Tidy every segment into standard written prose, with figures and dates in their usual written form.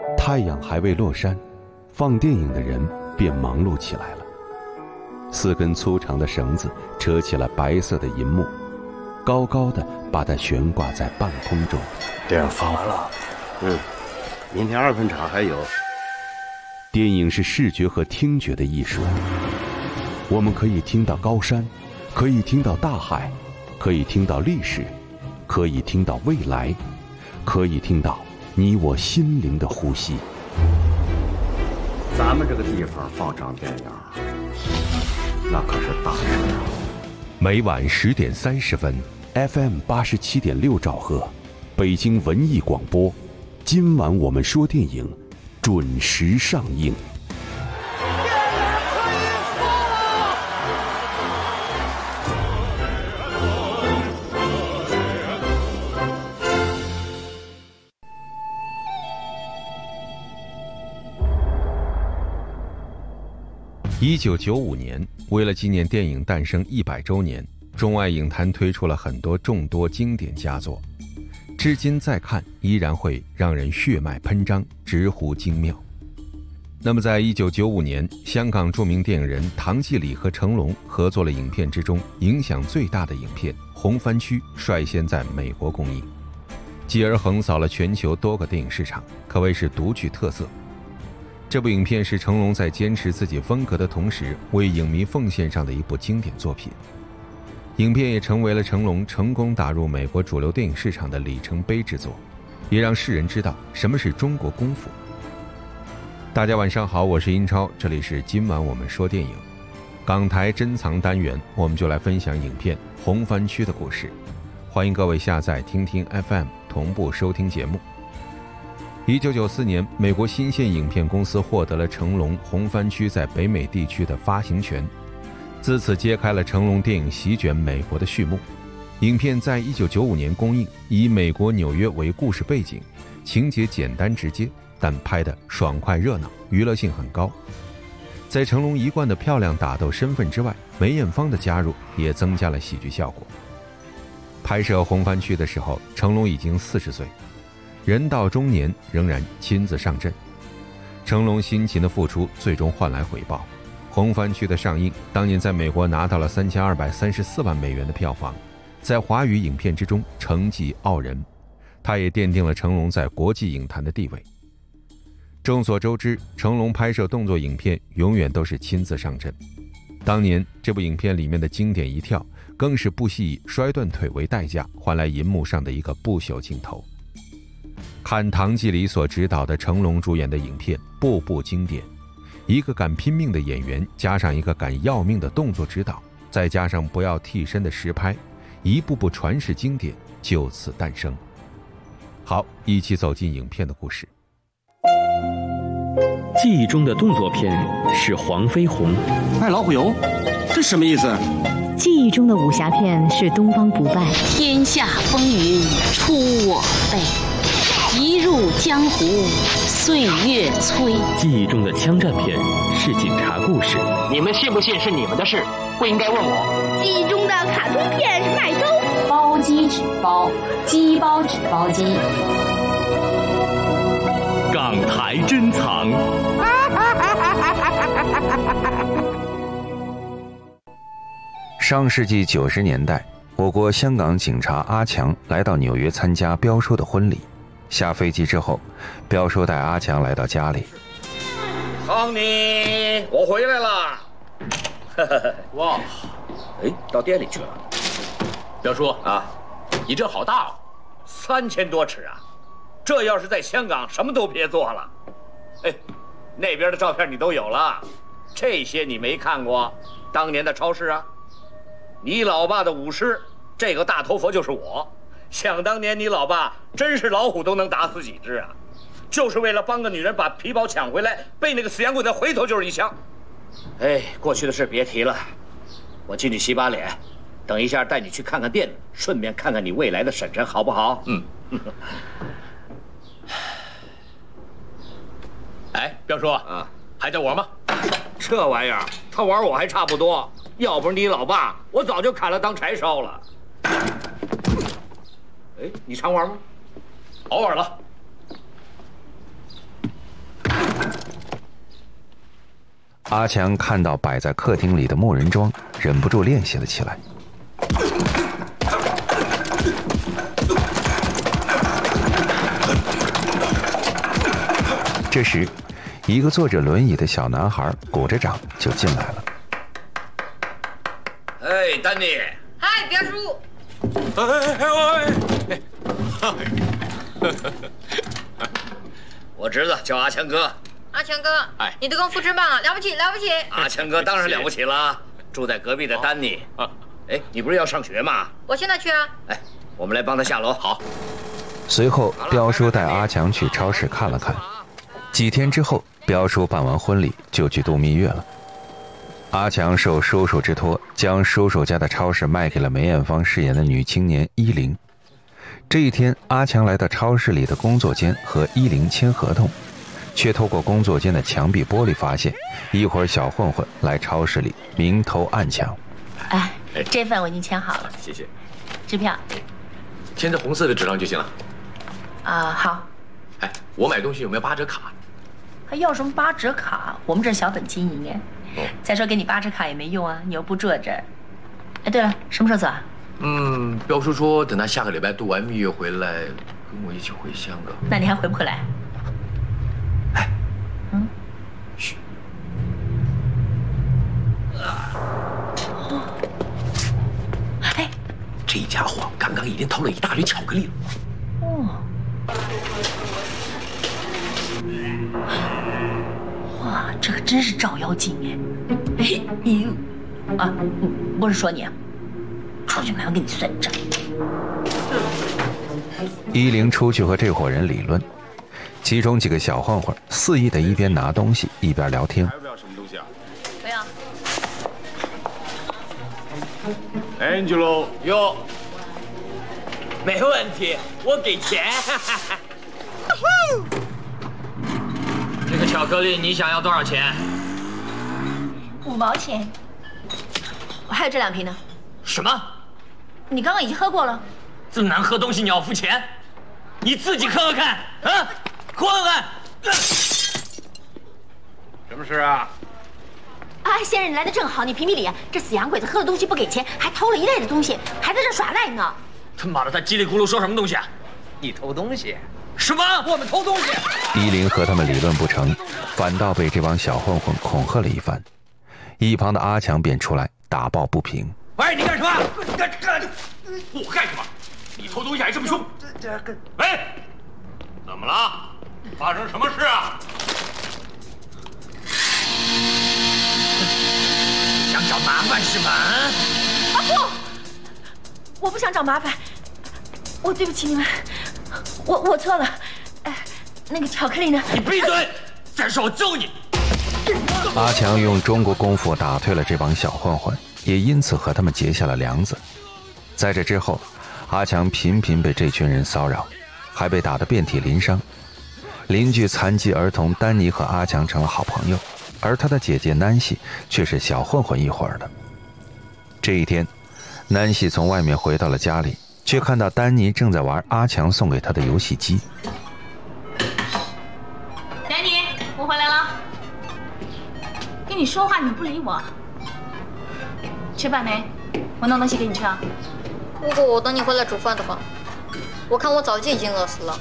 太阳还未落山，放电影的人便忙碌起来了。4根粗长的绳子扯起了白色的银幕，高高的把它悬挂在半空中。 电影放完了，明天2分场还有。 电影是视觉和听觉的艺术，我们可以听到高山，可以听到大海，可以听到历史，可以听到未来，可以听到你我心灵的呼吸。 咱们这个地方放场电影，那可是大事啊！ 每晚10点30分 ，FM 87.6兆赫，北京文艺广播。今晚我们说电影，准时上映。1995年，为了纪念电影诞生100周年，中外影坛推出了很多众多经典佳作，至今再看依然会让人血脉喷张，直呼精妙。那么在1995年，香港著名电影人唐季礼和成龙合作了影片之中影响最大的影片《红番区》率先在美国公映，继而横扫了全球多个电影市场，可谓是独具特色。这部影片是成龙在坚持自己风格的同时为影迷奉献上的一部经典作品，影片也成为了成龙成功打入美国主流电影市场的里程碑之作，也让世人知道什么是中国功夫。大家晚上好，我是英超，这里是今晚我们说电影港台珍藏单元，我们就来分享影片《红番区》的故事。欢迎各位下载听听 FM 同步收听节目。1994年，美国新线影片公司获得了成龙《红番区》在北美地区的发行权，自此揭开了成龙电影席卷美国的序幕。影片在1995年公映，以美国纽约为故事背景，情节简单直接，但拍得爽快热闹，娱乐性很高。在成龙一贯的漂亮打斗身份之外，梅艳芳的加入也增加了喜剧效果。拍摄《红番区》的时候，成龙已经40岁，人到中年仍然亲自上阵。成龙辛勤的付出最终换来回报，红番区的上映当年在美国拿到了3234万美元的票房，在华语影片之中成绩傲人，他也奠定了成龙在国际影坛的地位。众所周知，成龙拍摄动作影片永远都是亲自上阵，当年这部影片里面的经典一跳更是不惜以摔断腿为代价换来银幕上的一个不朽镜头。看唐季礼所执导的成龙主演的影片，步步经典，一个敢拼命的演员加上一个敢要命的动作指导，再加上不要替身的实拍，一部部传世经典就此诞生。好，一起走进影片的故事。 记忆中的动作片是黄飞鸿， 卖老虎油，这什么意思？ 记忆中的武侠片是东方不败， 天下风云出我辈，一入江湖岁月催。 记忆中的枪战片是警察故事， 你们信不信是你们的事，不应该问我。 记忆中的卡通片是麦兜， 包鸡纸包，鸡包纸包鸡。 港台珍藏。 上世纪90年代，我国香港警察阿强来到纽约参加彪叔的婚礼。下飞机之后，彪叔带阿强来到家里。 康妮，我回来了。 哇， 哎，到店里去了。 彪叔啊， 你这好大哦 ，3000多尺啊！这要是在香港，什么都别做了。哎，那边的照片你都有了，这些你没看过？当年的超市啊，你老爸的舞狮，这个大头佛就是我。想当年你老爸真是老虎都能打死几只啊，就是为了帮个女人把皮包抢回来，被那个死洋鬼子回头就是一枪。哎，过去的事别提了，我进去洗把脸，等一下带你去看看店，顺便看看你未来的婶婶，好不好？ 嗯。哎，彪叔啊，还在玩吗？ 这玩意儿他玩我还差不多，要不是你老爸，我早就砍了当柴烧了。哎，你常玩吗？ 偶尔了。 阿强看到摆在客厅里的木人桩，忍不住练习了起来。这时，一个坐着轮椅的小男孩鼓着掌就进来了。 哎，丹尼。 嗨，边叔。 我侄子叫阿强哥。 阿强哥，哎，你的功夫真棒啊，了不起了不起！ 阿强哥当然了不起了，住在隔壁的丹尼。哎，你不是要上学吗？ 我现在去啊。 哎，我们来帮他下楼。好。 随后，彪叔带阿强去超市看了看。几天之后，彪叔办完婚礼就去度蜜月了。阿强受叔叔之托，将叔叔家的超市卖给了梅艳芳饰演的女青年依林。这一天，阿强来到超市里的工作间和依林签合同，却透过工作间的墙壁玻璃发现，一伙小混混来超市里明偷暗抢。 哎，这份我已经签好了， 谢谢。 支票签在红色的纸上就行了。 好。 哎，我买东西有没有8折卡？ 还要什么8折卡？我们这小本经营哎。再说给你8折卡也没用啊，你又不住这儿。哎，对了，什么时候走啊？ 彪叔说等他下个礼拜度完蜜月回来，跟我一起回香港。 那你还回不回来？ 哎，嘘。 哎， 这家伙刚刚已经偷了一大堆巧克力了。 哇，这可真是照妖镜哎！嘿呦，不是说你啊，出去马上跟你算账。 依林出去和这伙人理论，其中几个小混混肆意的一边拿东西一边聊天。 还不要什么东西啊？ 不要。 Angelo， 哟，没问题，我给钱。 这个巧克力你想要多少钱 ？5毛钱。我还有这2瓶呢。 什么？ 你刚刚已经喝过了。 这么难喝东西你要付钱？你自己喝喝看啊！混混！ 什么事啊？ 先生，你来的正好，你评评理啊！这死洋鬼子喝了东西不给钱，还偷了一袋子东西，还在这耍赖呢。 他妈的，他叽里咕噜说什么东西啊？ 你偷东西？ 什么？我们偷东西？ 依林和他们理论不成，反倒被这帮小混混恐吓了一番。一旁的阿强便出来打抱不平。 喂，你干什么？我干什么？你偷东西还这么凶？喂，怎么了？发生什么事啊？ 想找麻烦是吗？ 不，我不想找麻烦，我对不起你们，我错了。那个巧克力呢？ 你闭嘴！再说我揍你！ 阿强用中国功夫打退了这帮小混混，也因此和他们结下了梁子。在这之后，阿强频频被这群人骚扰，还被打得遍体鳞伤。邻居残疾儿童丹尼和阿强成了好朋友，而他的姐姐南希却是小混混一伙的。这一天，南希从外面回到了家里，却看到丹尼正在玩阿强送给他的游戏机。 丹尼，我回来了。跟你说话你不理我。吃饭没？我弄东西给你吃啊。 如果我等你回来煮饭的话，我看我早就已经饿死了。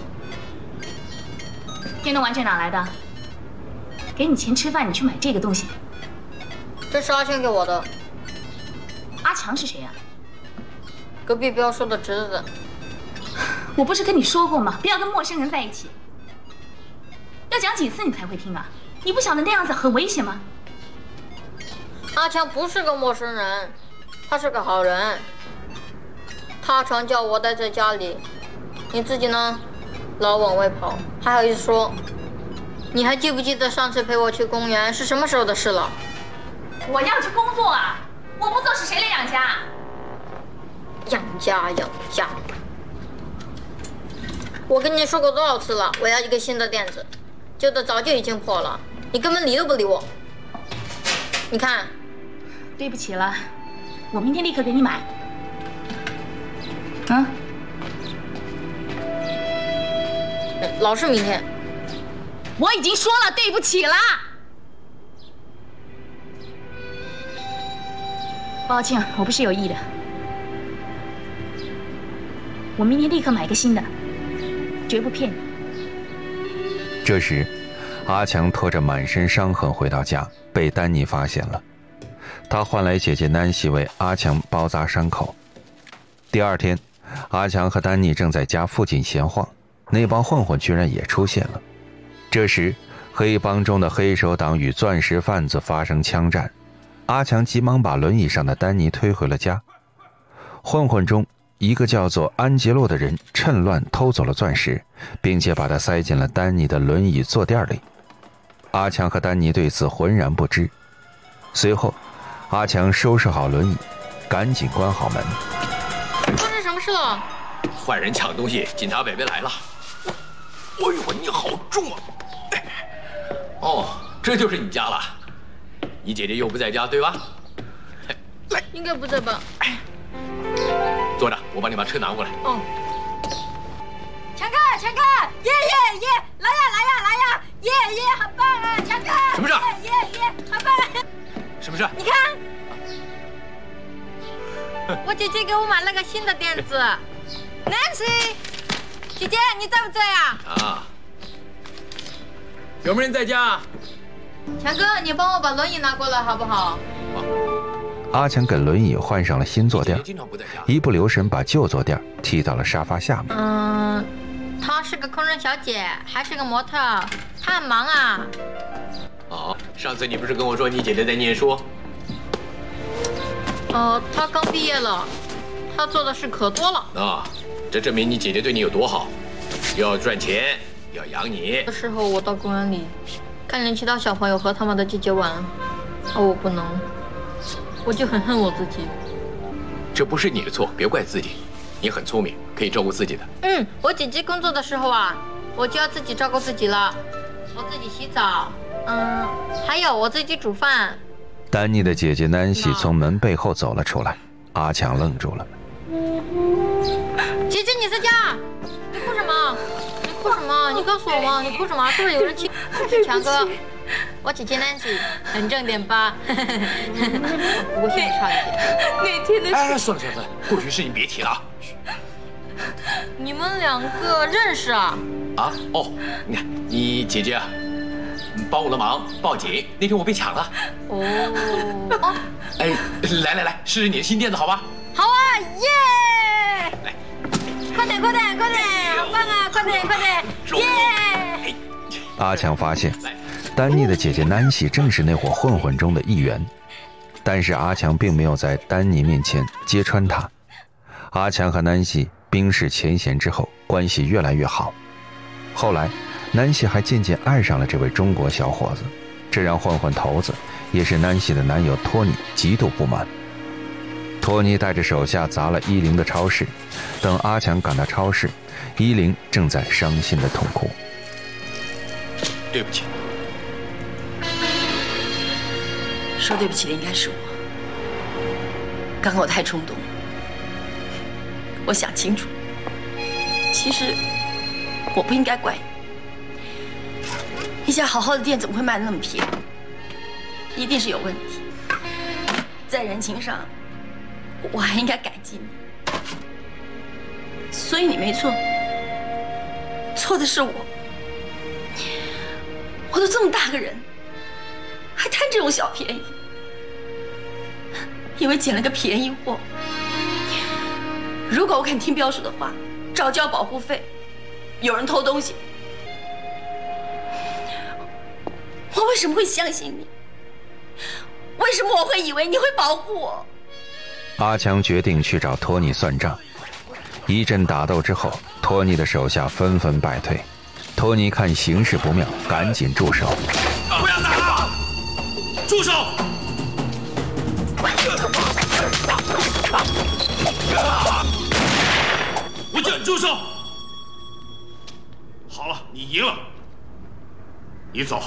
电动玩具哪来的？给你钱吃饭，你去买这个东西。 这是阿强给我的。 阿强是谁呀？ 隔壁彪叔的侄子。 我不是跟你说过吗？不要跟陌生人在一起。要讲几次你才会听啊？你不晓得那样子很危险吗？ 阿强不是个陌生人，他是个好人。他常叫我待在家里，你自己呢，老往外跑，还好意思说。你还记不记得上次陪我去公园是什么时候的事了？ 我要去工作啊！我不做是谁来养家？ 养家！我跟你说过多少次了，我要一个新的垫子，旧的早就已经破了，你根本理都不理我。你看， 对不起了，我明天立刻给你买。 老是明天。 我已经说了对不起啦。 抱歉，我不是有意的。我明天立刻买个新的，绝不骗你。 这时，阿强拖着满身伤痕回到家，被丹尼发现了。他唤来姐姐南希为阿强包扎伤口。第二天，阿强和丹尼正在家附近闲晃，那帮混混居然也出现了。这时，黑帮中的黑手党与钻石贩子发生枪战，阿强急忙把轮椅上的丹尼推回了家。混混中一个叫做安杰洛的人趁乱偷走了钻石，并且把它塞进了丹尼的轮椅坐垫里。阿强和丹尼对此浑然不知。随后，阿强收拾好轮椅，赶紧关好门。 发生什么事了？ 坏人抢东西，警察北北来了。哎呦，你好重啊！哦，这就是你家了。你姐姐又不在家，对吧？ 来，应该不在吧？ 坐着，我帮你把车拿过来。 哦。强哥，强哥，耶，来呀，耶，好棒啊，强哥！ 什么事？ 耶，好棒啊！ 什么事？ 你看，我姐姐给我买了个新的垫子。Nancy， 姐姐，你在不在啊？ 啊。有没有人在家？ 强哥，你帮我把轮椅拿过来好不好？ 阿强给轮椅换上了新坐垫，一不留神把旧坐垫踢到了沙发下面。 她是个空中小姐，还是个模特，她很忙啊。 哦，上次你不是跟我说你姐姐在念书？ 她刚毕业了，她做的事可多了。 啊，这证明你姐姐对你有多好，要赚钱，要养你。 的时候我到公园里，看见其他小朋友和他们的姐姐玩，而我不能，我就很恨我自己。 这不是你的错，别怪自己。你很聪明，可以照顾自己的。 我姐姐工作的时候啊，我就要自己照顾自己了。我自己洗澡，还有我自己煮饭。 丹尼的姐姐南希从门背后走了出来，阿强愣住了。 姐姐，你在家？你哭什么？你哭什么？你告诉我嘛，你哭什么？是不是有人欺负强哥？我姐姐Nancy，很正点吧？不过心里差一点。 那天的事…… 哎，算了，过去事情别提了啊。 你们两个认识啊？ 啊，哦，你看你姐姐啊，帮我的忙，报警。那天我被抢了。 哦。 哎，来，试试你的新垫子，好吧？ 好啊，耶！ 来， 快点，好棒啊！快点，耶！ 阿强发现，丹尼的姐姐南希正是那伙混混中的一员，但是阿强并没有在丹尼面前揭穿他。阿强和南希冰释前嫌之后，关系越来越好。后来，南希还渐渐爱上了这位中国小伙子，这让混混头子，也是南希的男友托尼极度不满。托尼带着手下砸了依林的超市，等阿强赶到超市，依林正在伤心的痛哭。 对不起。 说对不起的应该是我，刚刚我太冲动了。我想清楚，其实我不应该怪你。一家好好的店怎么会卖得那么便宜？一定是有问题。在人情上，我还应该感激你。所以你没错，错的是我。我都这么大个人，还贪这种小便宜，以为捡了个便宜货。如果我肯听标叔的话，照交保护费，有人偷东西，我为什么会相信你？为什么我会以为你会保护我？ 阿强决定去找托尼算账。一阵打斗之后，托尼的手下纷纷败退。托尼看形势不妙，赶紧住手。 不要打了！住手！我叫你住手！好了，你赢了，你走。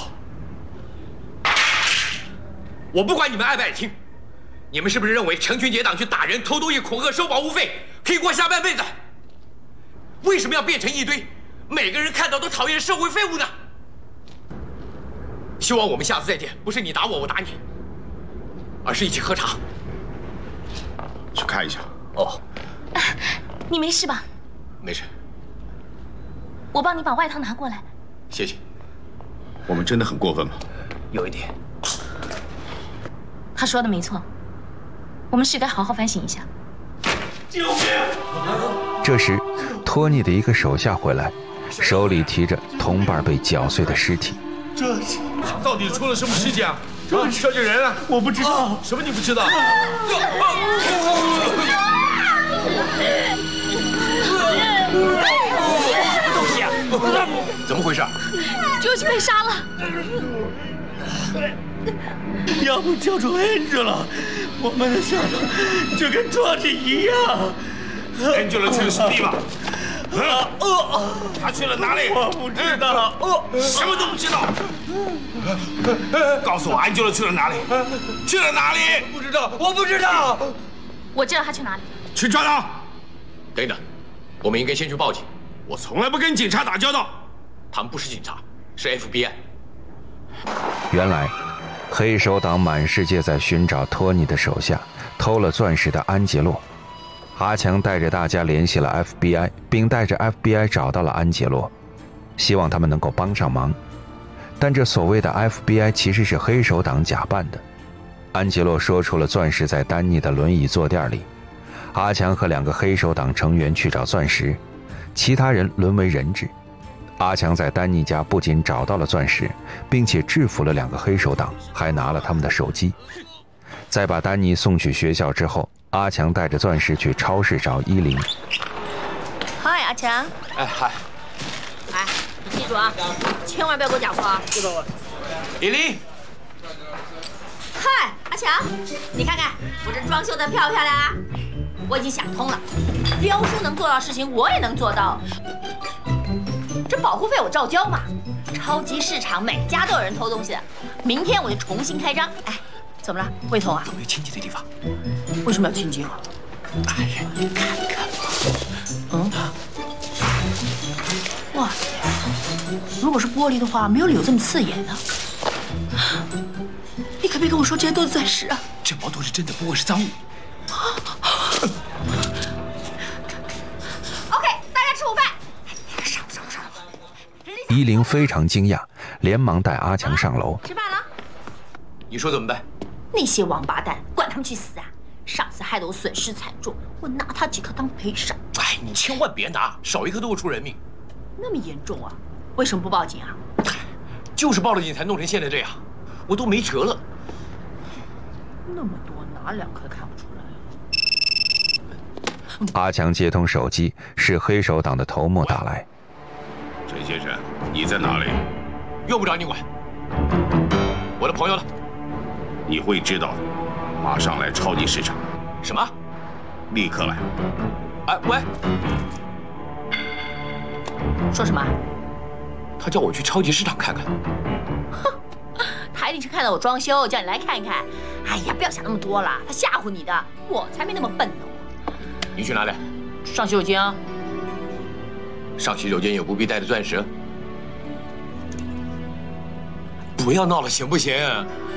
我不管你们爱不爱听，你们是不是认为成群结党去打人、偷东西、恐吓、收保护费，可以过下半辈子？为什么要变成一堆每个人看到都讨厌的社会废物呢？希望我们下次再见，不是你打我，我打你，而是一起喝茶。 去看一下。 哦， 你没事吧？ 没事。 我帮你把外套拿过来。 谢谢。 我们真的很过分吗？ 有一点。 他说的没错，我们是该好好反省一下。 救命！ 这时，托尼的一个手下回来，手里提着同伴被绞碎的尸体。 这到底出了什么事情啊？这些人啊，我不知道。什么你不知道？ 东西啊！怎么回事？ 周琦被杀了。 要不交出恩子了，我们的下场就跟昨天一样。 恩子了去了什么地方？他去了哪里？ 我不知道。 什么都不知道。告诉我，安吉罗去了哪里？去了哪里？ 不知道，我不知道。 我知道他去哪里。 去抓他！ 等等，我们应该先去报警。 我从来不跟警察打交道。 他们不是警察，是 FBI。 原来，黑手党满世界在寻找托尼的手下偷了钻石的安杰洛。阿强带着大家联系了 FBI， 并带着 FBI 找到了安杰洛，希望他们能够帮上忙。但这所谓的 FBI 其实是黑手党假扮的。安杰洛说出了钻石在丹尼的轮椅坐垫里。阿强和2个黑手党成员去找钻石，其他人沦为人质。阿强在丹尼家不仅找到了钻石，并且制服了2个黑手党，还拿了他们的手机。在把丹尼送去学校之后，阿强带着钻石去超市找依林。 嗨，阿强。 哎，嗨。 哎，你记住啊，千万不要给我讲错啊！ 知道了。依林。 嗨，阿强，你看看我这装修的漂不漂亮啊？我已经想通了，彪叔能做到的事情，我也能做到。这保护费我照交嘛。超级市场每家都有人偷东西的，明天我就重新开张。哎，怎么了？胃痛啊？ 有没有清洁的地方？ 为什么要清洁啊？ 哎呀，你看看。 哇塞！如果是玻璃的话，没有理由这么刺眼的。你可别跟我说这些都是钻石啊！ 这包都是真的，不过是赃物。 OK， 大家吃午饭。上。 依林非常惊讶，连忙带阿强上楼。 吃饭了。 你说怎么办？ 那些王八蛋，管他们去死啊！上次害得我损失惨重，我拿他几颗当赔偿。 哎，你千万别拿，少一颗都会出人命。 那么严重啊？为什么不报警啊？ 就是报了警才弄成现在这样，我都没辙了。 那么多，哪2颗看不出来？ 阿强接通手机，是黑手党的头目打来。 陈先生，你在哪里？ 用不着你管。我的朋友呢？ 你会知道的。马上来超级市场。 什么？ 立刻来。 哎，喂。 说什么？ 他叫我去超级市场看看。 哼，他一定是看到我装修，叫你来看看。哎呀，不要想那么多了，他吓唬你的，我才没那么笨呢。 你去哪里？ 上洗手间啊。 上洗手间有不必带的钻石？不要闹了，行不行？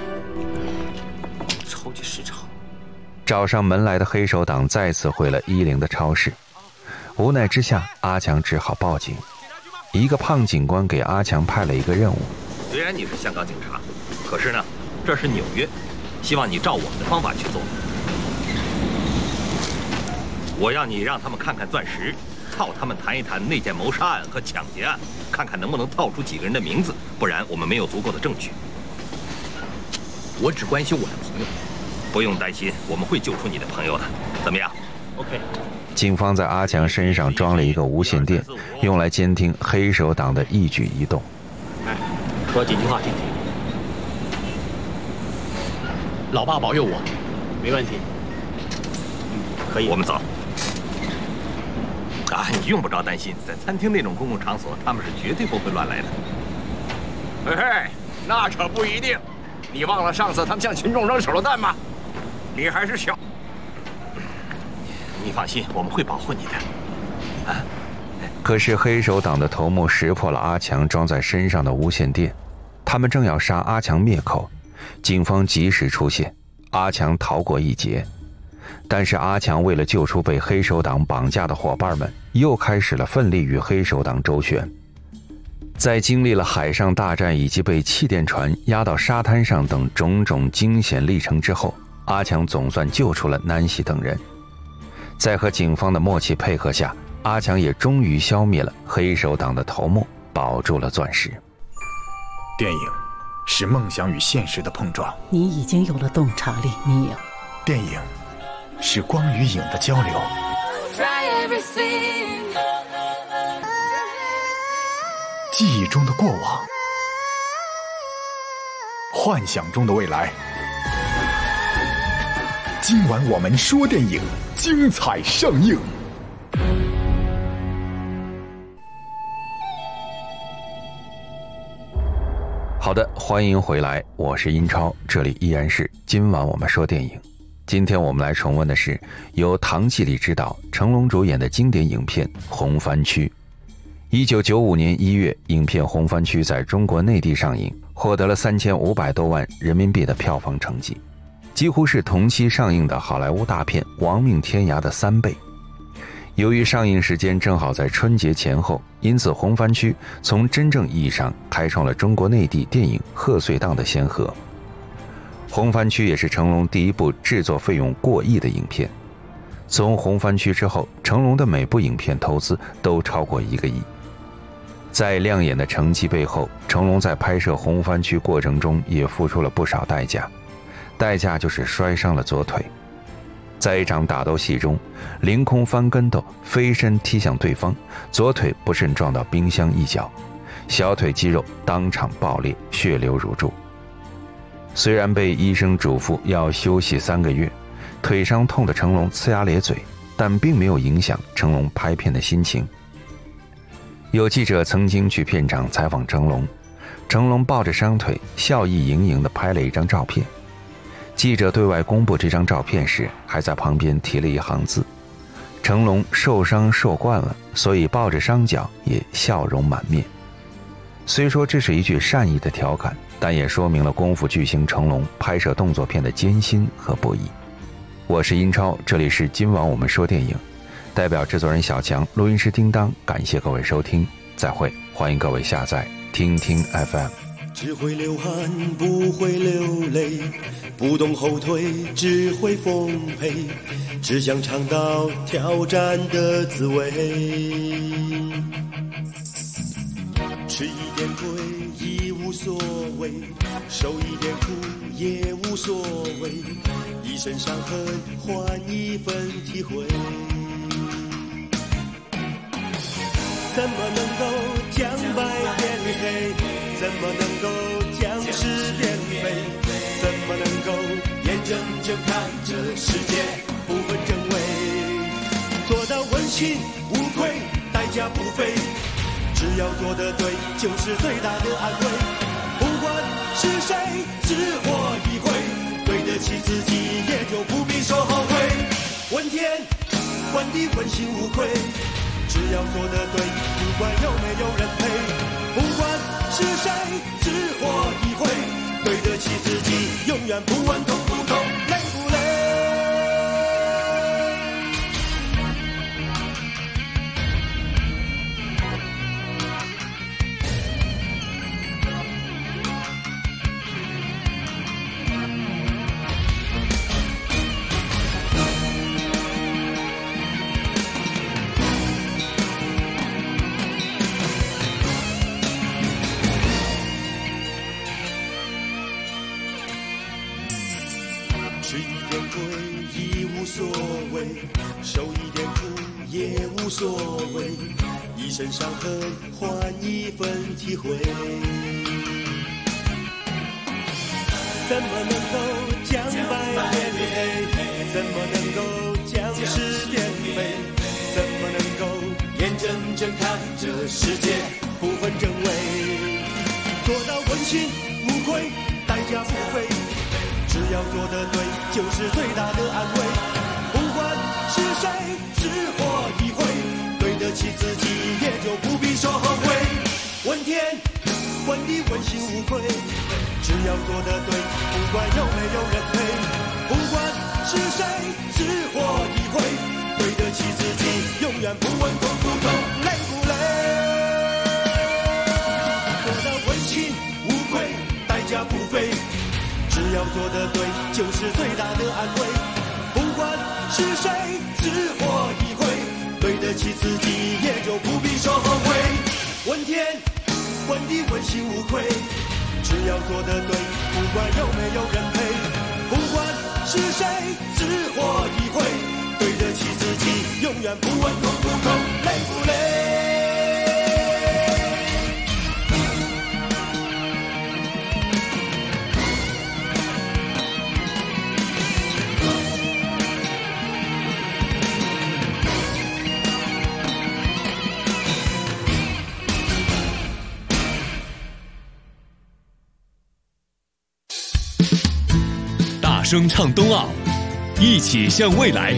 超级市场。 找上门来的黑手党再次毁了依林的超市。无奈之下，阿强只好报警。一个胖警官给阿强派了一个任务。 虽然你是香港警察，可是呢，这是纽约，希望你照我们的方法去做。我要你让他们看看钻石，套他们谈一谈那件谋杀案和抢劫案，看看能不能套出几个人的名字，不然我们没有足够的证据。我只关心我的朋友，不用担心，我们会救出你的朋友的。怎么样 ？OK。 警方在阿强身上装了一个无线电，用来监听黑手党的一举一动。 哎，说几句话听听。 老爸保佑我， 没问题。可以，我们走。啊，你用不着担心，在餐厅那种公共场所，他们是绝对不会乱来的。 嘿嘿，那可不一定。你忘了上次他们向群众扔手榴弹吗？你还是小。 你放心，我们会保护你的。啊！ 可是黑手党的头目识破了阿强装在身上的无线电，他们正要杀阿强灭口，警方及时出现，阿强逃过一劫。 但是阿强为了救出被黑手党绑架的伙伴们，又开始了奋力与黑手党周旋。在经历了海上大战以及被气垫船压到沙滩上等种种惊险历程之后，阿强总算救出了南希等人。在和警方的默契配合下，阿强也终于消灭了黑手党的头目，保住了钻石。 电影是梦想与现实的碰撞， 你已经有了洞察力，你有。 电影是光与影的交流，记忆中的过往，幻想中的未来。今晚我们说电影，精彩上映。 好的，欢迎回来，我是英超，这里依然是今晚我们说电影。今天我们来重温的是由唐季礼执导、成龙主演的经典影片《红番区》。1995年1月，影片《红番区》在中国内地上映，获得了3500多万人民币的票房成绩，几乎是同期上映的好莱坞大片《亡命天涯》的3倍。由于上映时间正好在春节前后，因此《红番区》从真正意义上开创了中国内地电影贺岁档的先河。《红番区》也是成龙第一部制作费用过亿的影片。从《红番区》之后，成龙的每部影片投资都超过1个亿。在亮眼的成绩背后，成龙在拍摄《红番区》过程中也付出了不少代价，代价就是摔伤了左腿。在一场打斗戏中，凌空翻跟斗，飞身踢向对方，左腿不慎撞到冰箱一角，小腿肌肉当场爆裂，血流如注。虽然被医生嘱咐要休息3个月，腿伤痛的成龙呲牙咧嘴，但并没有影响成龙拍片的心情。有记者曾经去片场采访成龙，成龙抱着伤腿，笑意盈盈地拍了一张照片。记者对外公布这张照片时，还在旁边提了一行字：成龙受伤受惯了，所以抱着伤脚也笑容满面。虽说这是一句善意的调侃，但也说明了功夫巨星成龙拍摄动作片的艰辛和不易。我是英超，这里是今晚我们说电影，代表制作人小强，录音师叮当，感谢各位收听，再会，欢迎各位下载听听 FM。 只会流汗不会流泪，不懂后退只会奉陪，只想尝到挑战的滋味。吃一点亏已无所谓，受一点苦也无所谓，一身伤痕换一份体会。怎么能够将白变黑？怎么能够将是变非？怎么能够眼睁睁看这世界不分真伪？做到问心无愧，代价不菲，只要做得对，就是最大的安慰。不管是谁，只活一回，对得起自己，也就不必说后悔。问天问地问心无愧，只要做得对，不管有没有人陪。不管是谁，只活一回，对得起自己，永远不问痛不痛，累不累。吃一点亏已无所谓，受一点苦也无所谓，一身伤痕换一份体会。怎么能够将白变黑？怎么能够将是变非？怎么能够眼睁睁看这世界不分真伪？做到问心无愧，代价不菲，只要做得对，就是最大的安慰。不管是谁，只活一回，对得起自己，也就不必说后悔。问天问地问心无愧，只要做得对，不管有没有人陪。不管是谁，只活一回，对得起自己，永远不问痛不痛，累不累。做到问心无愧，代价不菲，只要做得对，就是最大的安慰。不管是谁，只活一回，对得起自己，也就不必说后悔。问天，问地，问心无愧，只要做得对，不管有没有人陪。不管是谁，只活一回，对得起自己，永远不问痛不痛，累不累。 大声唱冬奥，一起向未来。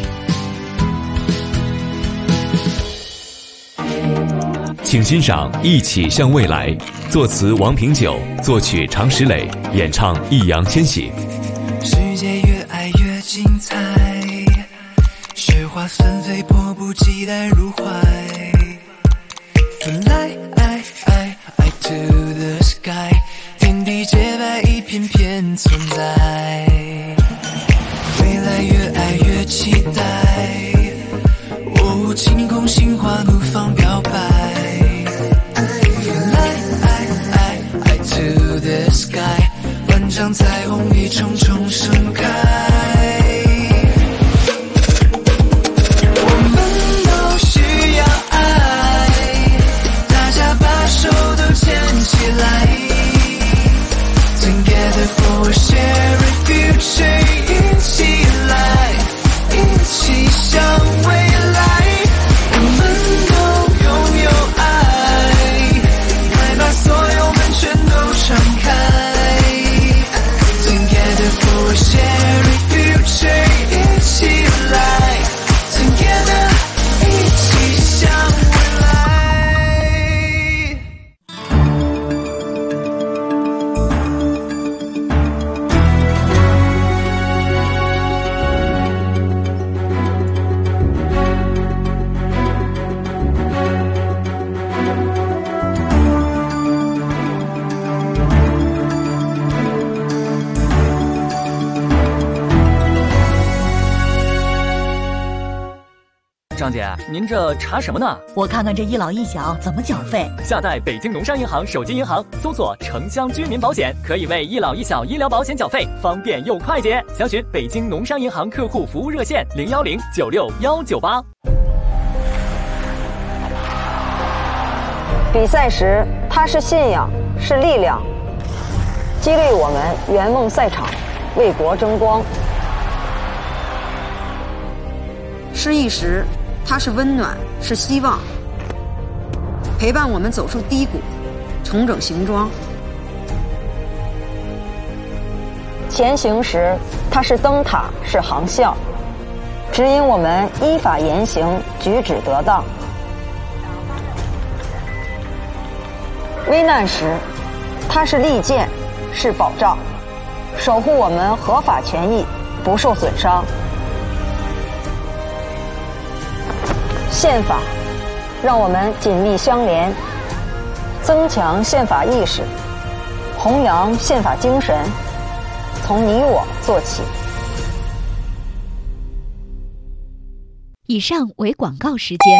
请欣赏《一起向未来》，作词王平久，作曲常石磊，演唱易烊千玺。 世界越爱越精彩，雪花纷飞，迫不及待入怀。Fly to the sky， 天地洁白，一片片存在。未来越爱越期待，哦，晴空心花怒放表白。Fly to the sky， 万丈彩虹一重重盛开。我们都需要爱，大家把手都牵起来。Together for a shared future， 一起来，一起向未来。我们都拥有爱，快把所有门全都敞开。Together for a shared future， 一起来 ，Together， 一起向未来。 张姐，您这查什么呢？ 我看看这一老一小怎么缴费。 下载北京农商银行手机银行，搜索城乡居民保险，可以为一老一小医疗保险缴费，方便又快捷。详询北京农商银行客户服务热线010969198。 比赛时，它是信仰，是力量，激励我们圆梦赛场，为国争光；失意时，它是温暖，是希望，陪伴我们走出低谷，重整行装；前行时，它是灯塔，是航校，指引我们依法言行，举止得当；危难时，它是利剑，是保障，守护我们合法权益不受损伤。宪法让我们紧密相连，增强宪法意识，弘扬宪法精神，从你我做起。 以上为广告时间。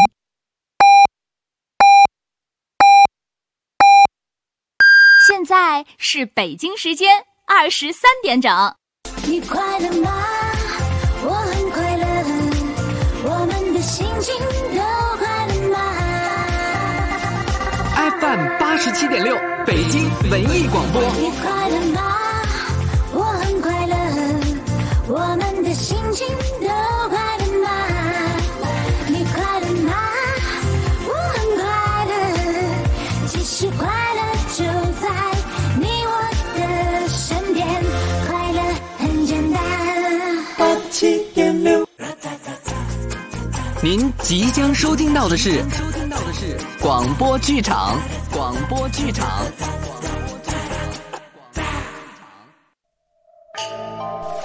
现在是北京时间23点整。 你快乐吗？我很快乐，我们的心情都快乐吗 ？FM 87.6，北京文艺广播。 你快乐吗？我很快乐，我们的心情都快乐吗？你快乐吗？我很快乐，其实快乐就在你我的身边，快乐很简单。87.6。 您即将收听到的是广播剧场。广播剧场。